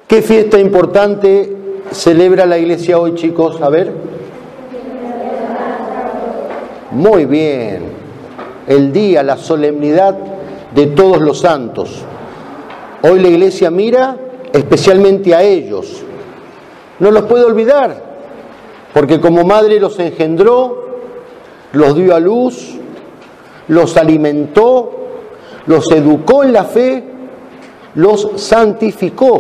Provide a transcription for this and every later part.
¿Qué fiesta importante celebra la iglesia hoy, chicos? A ver. Muy bien. El día, la solemnidad de todos los santos. Hoy la iglesia mira especialmente a ellos. No los puede olvidar, porque como madre los engendró, los dio a luz, los alimentó, los educó en la fe, los santificó.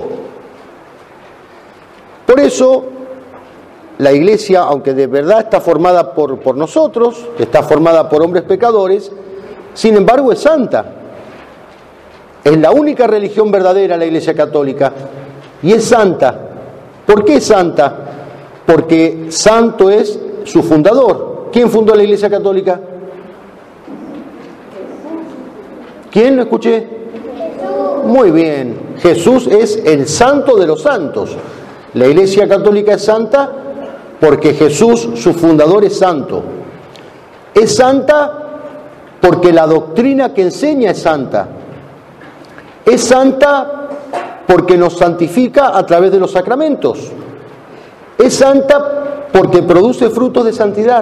Por eso, la iglesia, aunque de verdad está formada por nosotros, está formada por hombres pecadores, sin embargo es santa. Es la única religión verdadera, la Iglesia Católica, y es santa. ¿Por qué es santa? Porque santo es su fundador. ¿Quién fundó la Iglesia Católica? ¿Quién? ¿Lo escuché? Muy bien. Jesús es el santo de los santos. La Iglesia Católica es santa porque Jesús, su fundador, es santo. Es santa porque la doctrina que enseña es santa. Es santa porque nos santifica a través de los sacramentos. Es santa porque produce frutos de santidad.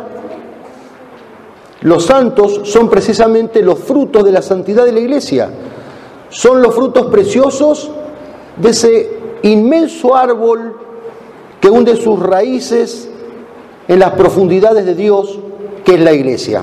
Los santos son precisamente los frutos de la santidad de la Iglesia. Son los frutos preciosos de ese inmenso árbol que hunde sus raíces en las profundidades de Dios, que es la Iglesia.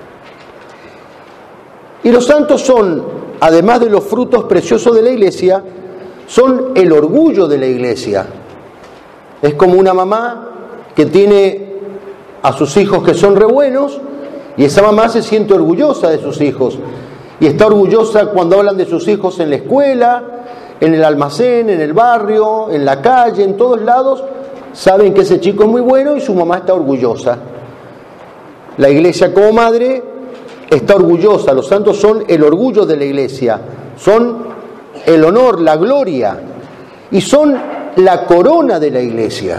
Y los santos son, además de los frutos preciosos de la Iglesia, son el orgullo de la Iglesia. Es como una mamá que tiene a sus hijos que son re buenos, y esa mamá se siente orgullosa de sus hijos. Y está orgullosa cuando hablan de sus hijos en la escuela, en el almacén, en el barrio, en la calle, en todos lados. Saben que ese chico es muy bueno y su mamá está orgullosa. La Iglesia como madre está orgullosa. Los santos son el orgullo de la Iglesia. Son el honor, la gloria. Y son la corona de la Iglesia.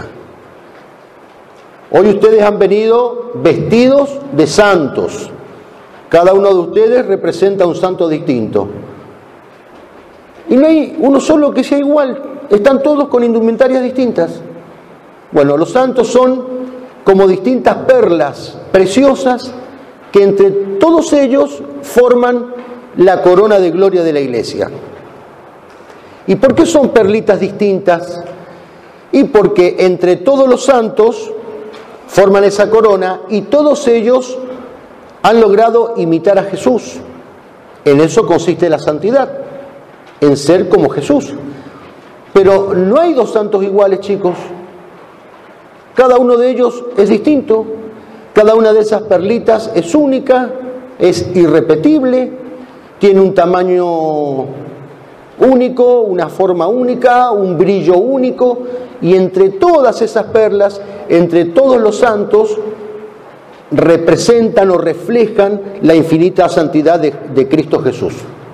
Hoy ustedes han venido vestidos de santos. Cada uno de ustedes representa un santo distinto. Y no hay uno solo que sea igual. Están todos con indumentarias distintas. Bueno, los santos son como distintas perlas preciosas que entre todos ellos forman la corona de gloria de la Iglesia. ¿Y por qué son perlitas distintas? Y porque entre todos los santos forman esa corona y todos ellos han logrado imitar a Jesús. En eso consiste la santidad, en ser como Jesús. Pero no hay dos santos iguales, chicos. Cada uno de ellos es distinto. Cada una de esas perlitas es única, es irrepetible, tiene un tamaño único, una forma única, un brillo único. Y entre todas esas perlas, entre todos los santos, representan o reflejan la infinita santidad de Cristo Jesús.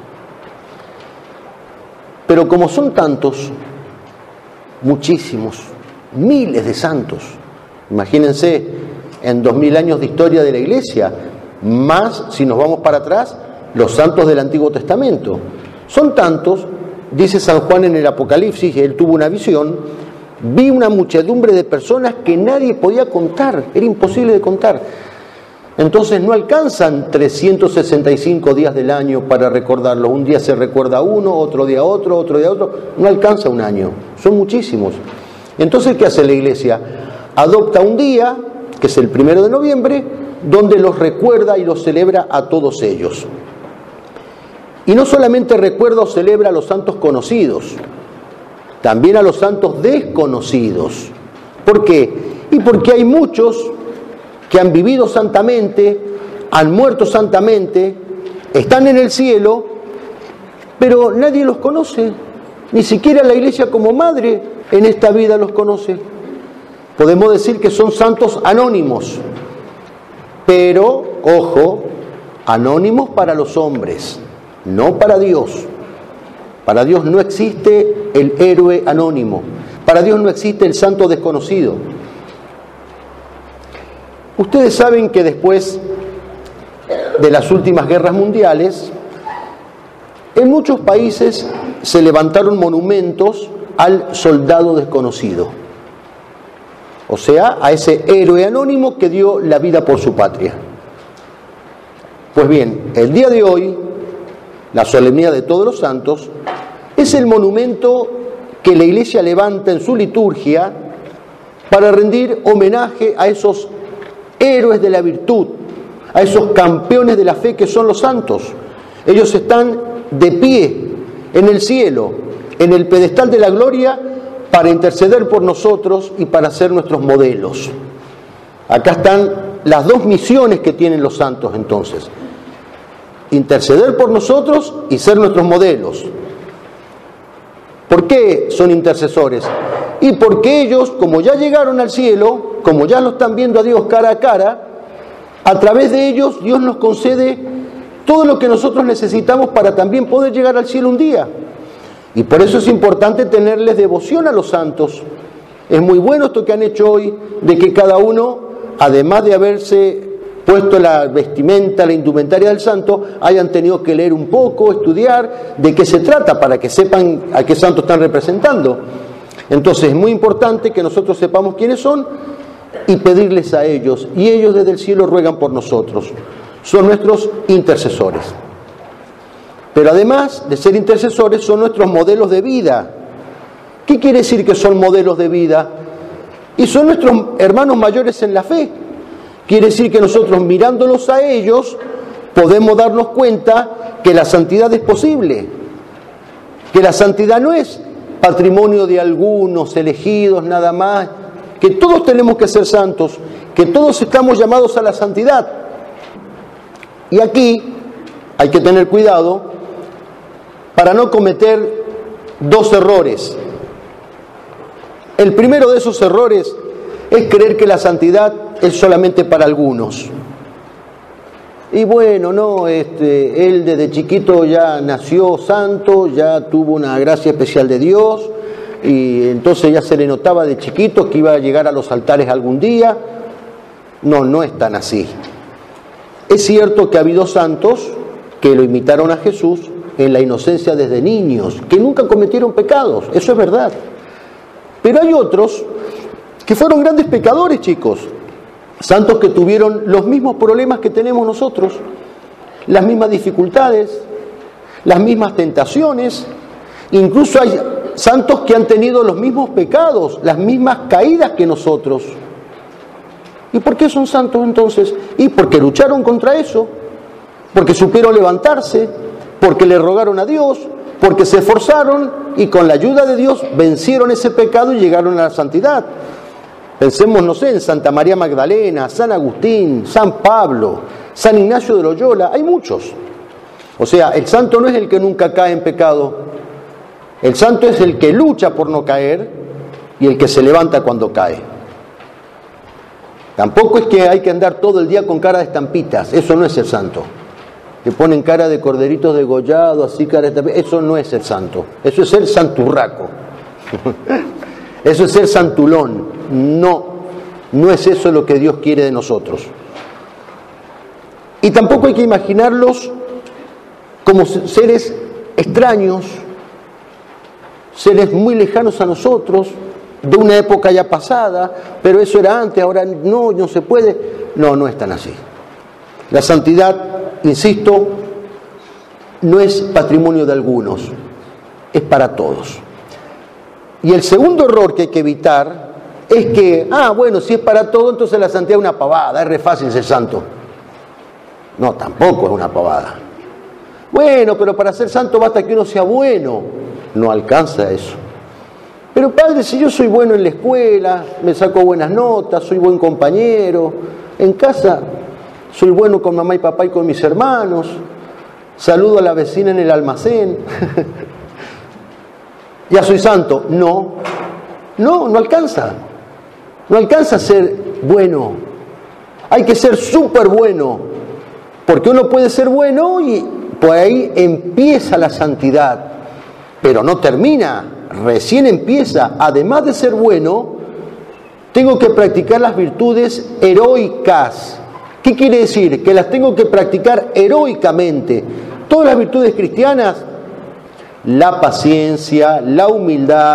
Pero como son tantos, muchísimos, miles de santos, imagínense, en 2000 años de historia de la Iglesia, más si nos vamos para atrás, los santos del Antiguo Testamento. Son tantos, dice San Juan en el Apocalipsis, él tuvo una visión, vi una muchedumbre de personas que nadie podía contar, era imposible de contar. Entonces no alcanzan 365 días del año para recordarlo. Un día se recuerda uno, otro día otro, otro día otro. No alcanza un año, son muchísimos. Entonces, ¿qué hace la Iglesia? Adopta un día, que es el 1 de noviembre, donde los recuerda y los celebra a todos ellos. Y no solamente recuerda o celebra a los santos conocidos, también a los santos desconocidos. ¿Por qué? Y porque hay muchos que han vivido santamente, han muerto santamente, están en el cielo, pero nadie los conoce, ni siquiera la Iglesia como madre en esta vida los conoce. Podemos decir que son santos anónimos, pero, ojo, anónimos para los hombres, no para Dios. Para Dios no existe el héroe anónimo, para Dios no existe el santo desconocido. Ustedes saben que después de las últimas guerras mundiales, en muchos países se levantaron monumentos al soldado desconocido. O sea, a ese héroe anónimo que dio la vida por su patria. Pues bien, el día de hoy, la solemnidad de Todos los Santos, es el monumento que la Iglesia levanta en su liturgia para rendir homenaje a esos héroes de la virtud, a esos campeones de la fe que son los santos. Ellos están de pie en el cielo, en el pedestal de la gloria, para interceder por nosotros y para ser nuestros modelos. Acá están las dos misiones que tienen los santos entonces: interceder por nosotros y ser nuestros modelos. ¿Por qué son intercesores? Y porque ellos, como ya llegaron al cielo, como ya lo están viendo a Dios cara a cara, a través de ellos Dios nos concede todo lo que nosotros necesitamos para también poder llegar al cielo un día. Y por eso es importante tenerles devoción a los santos. Es muy bueno esto que han hecho hoy, de que cada uno, además de haberse puesto la vestimenta, la indumentaria del santo, hayan tenido que leer un poco, estudiar de qué se trata, para que sepan a qué santo están representando. Entonces es muy importante que nosotros sepamos quiénes son y pedirles a ellos, y ellos desde el cielo ruegan por nosotros. Son nuestros intercesores. Pero además de ser intercesores, son nuestros modelos de vida. ¿Qué quiere decir que son modelos de vida? Y son nuestros hermanos mayores en la fe. Quiere decir que nosotros, mirándolos a ellos, podemos darnos cuenta que la santidad es posible, que la santidad no es patrimonio de algunos elegidos nada más, que todos tenemos que ser santos, que todos estamos llamados a la santidad. Y aquí hay que tener cuidado para no cometer dos errores. El primero de esos errores es creer que la santidad es solamente para algunos. Y bueno, no, él desde chiquito ya nació santo, ya tuvo una gracia especial de Dios, y entonces ya se le notaba de chiquito que iba a llegar a los altares algún día. No, no es tan así. Es cierto que ha habido santos que lo imitaron a Jesús en la inocencia desde niños, que nunca cometieron pecados, eso es verdad. Pero hay otros que fueron grandes pecadores, chicos. Santos que tuvieron los mismos problemas que tenemos nosotros, las mismas dificultades, las mismas tentaciones. Incluso hay santos que han tenido los mismos pecados, las mismas caídas que nosotros. ¿Y por qué son santos entonces? Y porque lucharon contra eso, porque supieron levantarse, porque le rogaron a Dios, porque se esforzaron y con la ayuda de Dios vencieron ese pecado y llegaron a la santidad. Pensemos, no sé, en Santa María Magdalena, San Agustín, San Pablo, San Ignacio de Loyola, hay muchos. O sea, el santo no es el que nunca cae en pecado, el santo es el que lucha por no caer y el que se levanta cuando cae. Tampoco es que hay que andar todo el día con cara de estampitas, eso no es el santo. Que ponen cara de corderitos degollados, así cara de estampitas, eso no es el santo, eso es ser santurraco. Eso es ser santulón. No, no es eso lo que Dios quiere de nosotros. Y tampoco hay que imaginarlos como seres extraños, seres muy lejanos a nosotros, de una época ya pasada, pero eso era antes, ahora no se puede. No, no es tan así. La santidad, insisto, no es patrimonio de algunos, es para todos. Y el segundo error que hay que evitar es que, bueno, si es para todo, entonces la santidad es una pavada, es re fácil ser santo. No, tampoco es una pavada. Bueno, pero para ser santo basta que uno sea bueno. No alcanza eso. Pero padre, si yo soy bueno en la escuela, me saco buenas notas, soy buen compañero, en casa soy bueno con mamá y papá y con mis hermanos, saludo a la vecina en el almacén, ¿ya soy santo? No alcanza. No alcanza a ser bueno. Hay que ser súper bueno, porque uno puede ser bueno y por ahí empieza la santidad, pero no termina, recién empieza. Además de ser bueno, tengo que practicar las virtudes heroicas. ¿Qué quiere decir? Que las tengo que practicar heroicamente. Todas las virtudes cristianas, la paciencia, la humildad,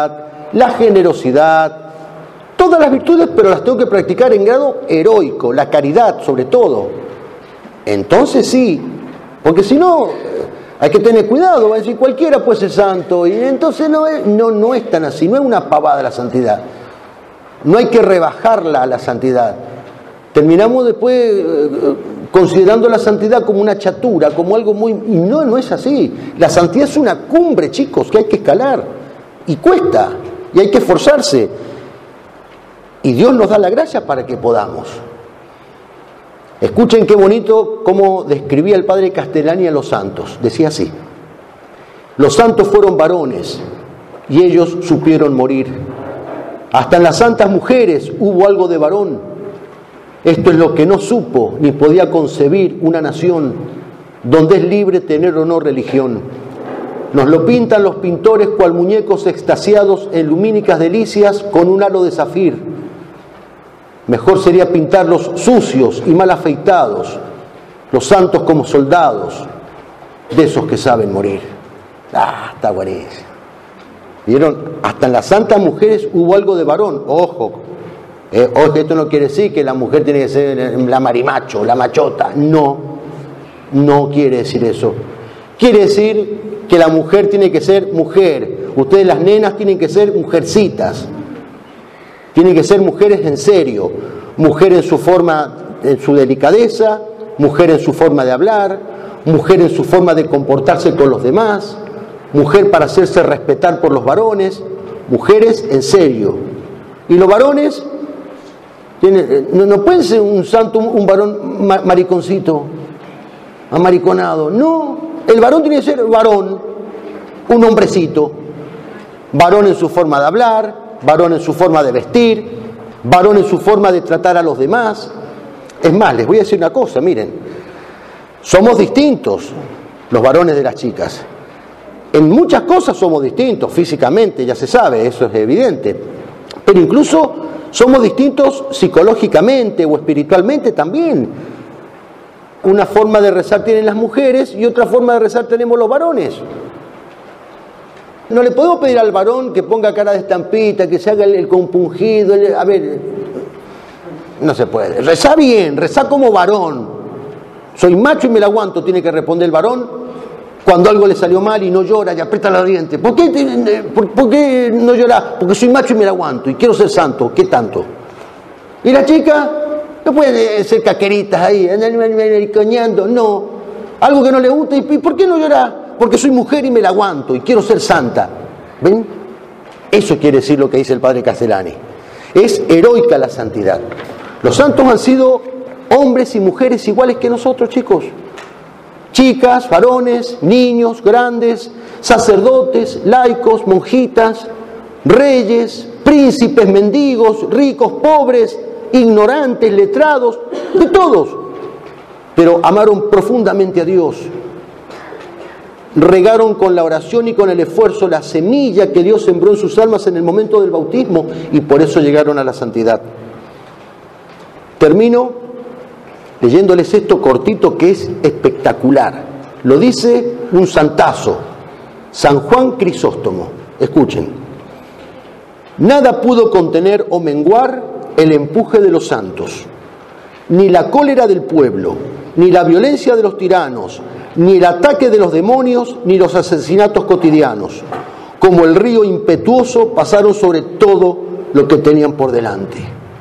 la generosidad, todas las virtudes, pero las tengo que practicar en grado heroico, la caridad sobre todo. Entonces sí, porque si no, hay que tener cuidado, va a decir cualquiera puede ser santo, y entonces no es tan así, no es una pavada la santidad. No hay que rebajarla a la santidad. Terminamos después considerando la santidad como una chatura, como algo muy... Y no es así. La santidad es una cumbre, chicos, que hay que escalar. Y cuesta, y hay que esforzarse. Y Dios nos da la gracia para que podamos. Escuchen qué bonito cómo describía el padre Castellani a los santos. Decía así: los santos fueron varones y ellos supieron morir. Hasta en las santas mujeres hubo algo de varón. Esto es lo que no supo ni podía concebir una nación donde es libre tener o no religión. Nos lo pintan los pintores cual muñecos extasiados en lumínicas delicias con un halo de zafir. Mejor sería pintarlos sucios y mal afeitados, los santos como soldados, de esos que saben morir. Está buenísimo. ¿Vieron? Hasta en las santas mujeres hubo algo de varón. Ojo, esto no quiere decir que la mujer tiene que ser la marimacho, la machota. No quiere decir eso. Quiere decir que la mujer tiene que ser mujer. Ustedes, las nenas, tienen que ser mujercitas. Tienen que ser mujeres en serio. Mujer en su forma, en su delicadeza, mujer en su forma de hablar, mujer en su forma de comportarse con los demás, mujer para hacerse respetar por los varones, mujeres en serio. Y los varones no pueden ser un santo, un varón mariconcito, amariconado. No, el varón tiene que ser varón, un hombrecito, varón en su forma de hablar, varón en su forma de vestir, varón en su forma de tratar a los demás. Es más, les voy a decir una cosa, miren, somos distintos los varones de las chicas. En muchas cosas somos distintos, físicamente, ya se sabe, eso es evidente. Pero incluso somos distintos psicológicamente o espiritualmente también. Una forma de rezar tienen las mujeres y otra forma de rezar tenemos los varones. No le podemos pedir al varón que ponga cara de estampita, que se haga el compungido. A ver, no se puede. Rezá bien, rezá como varón. Soy macho y me la aguanto, tiene que responder el varón. Cuando algo le salió mal y no llora y aprieta los dientes. ¿Por qué no llora? Porque soy macho y me la aguanto y quiero ser santo. ¿Qué tanto? ¿Y la chica? No puede ser caqueritas ahí, coñando. No. Algo que no le gusta. ¿Y por qué no llora? Porque soy mujer y me la aguanto y quiero ser santa. ¿Ven? Eso quiere decir lo que dice el padre Castellani. Es heroica la santidad. Los santos han sido hombres y mujeres iguales que nosotros, chicos. Chicas, varones, niños, grandes, sacerdotes, laicos, monjitas, reyes, príncipes, mendigos, ricos, pobres, ignorantes, letrados, de todos. Pero amaron profundamente a Dios. Regaron con la oración y con el esfuerzo la semilla que Dios sembró en sus almas en el momento del bautismo y por eso llegaron a la santidad. Termino leyéndoles esto cortito que es espectacular. Lo dice un santazo, San Juan Crisóstomo. Escuchen. Nada pudo contener o menguar el empuje de los santos, ni la cólera del pueblo, ni la violencia de los tiranos, ni el ataque de los demonios, ni los asesinatos cotidianos. Como el río impetuoso pasaron sobre todo lo que tenían por delante.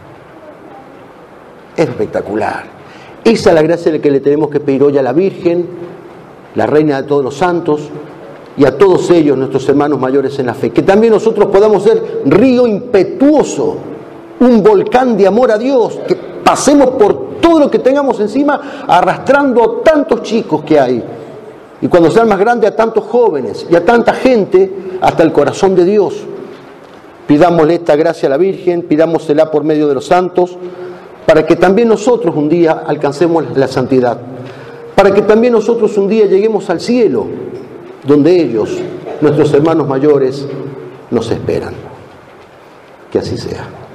Es espectacular. Esa es la gracia que le tenemos que pedir hoy a la Virgen, la Reina de todos los santos, y a todos ellos, nuestros hermanos mayores en la fe. Que también nosotros podamos ser río impetuoso, un volcán de amor a Dios, que pasemos por todo lo que tengamos encima, arrastrando a tantos chicos que hay. Y cuando sean más grandes, a tantos jóvenes y a tanta gente, hasta el corazón de Dios. Pidámosle esta gracia a la Virgen, pidámosela por medio de los santos, para que también nosotros un día alcancemos la santidad, para que también nosotros un día lleguemos al cielo, donde ellos, nuestros hermanos mayores, nos esperan. Que así sea.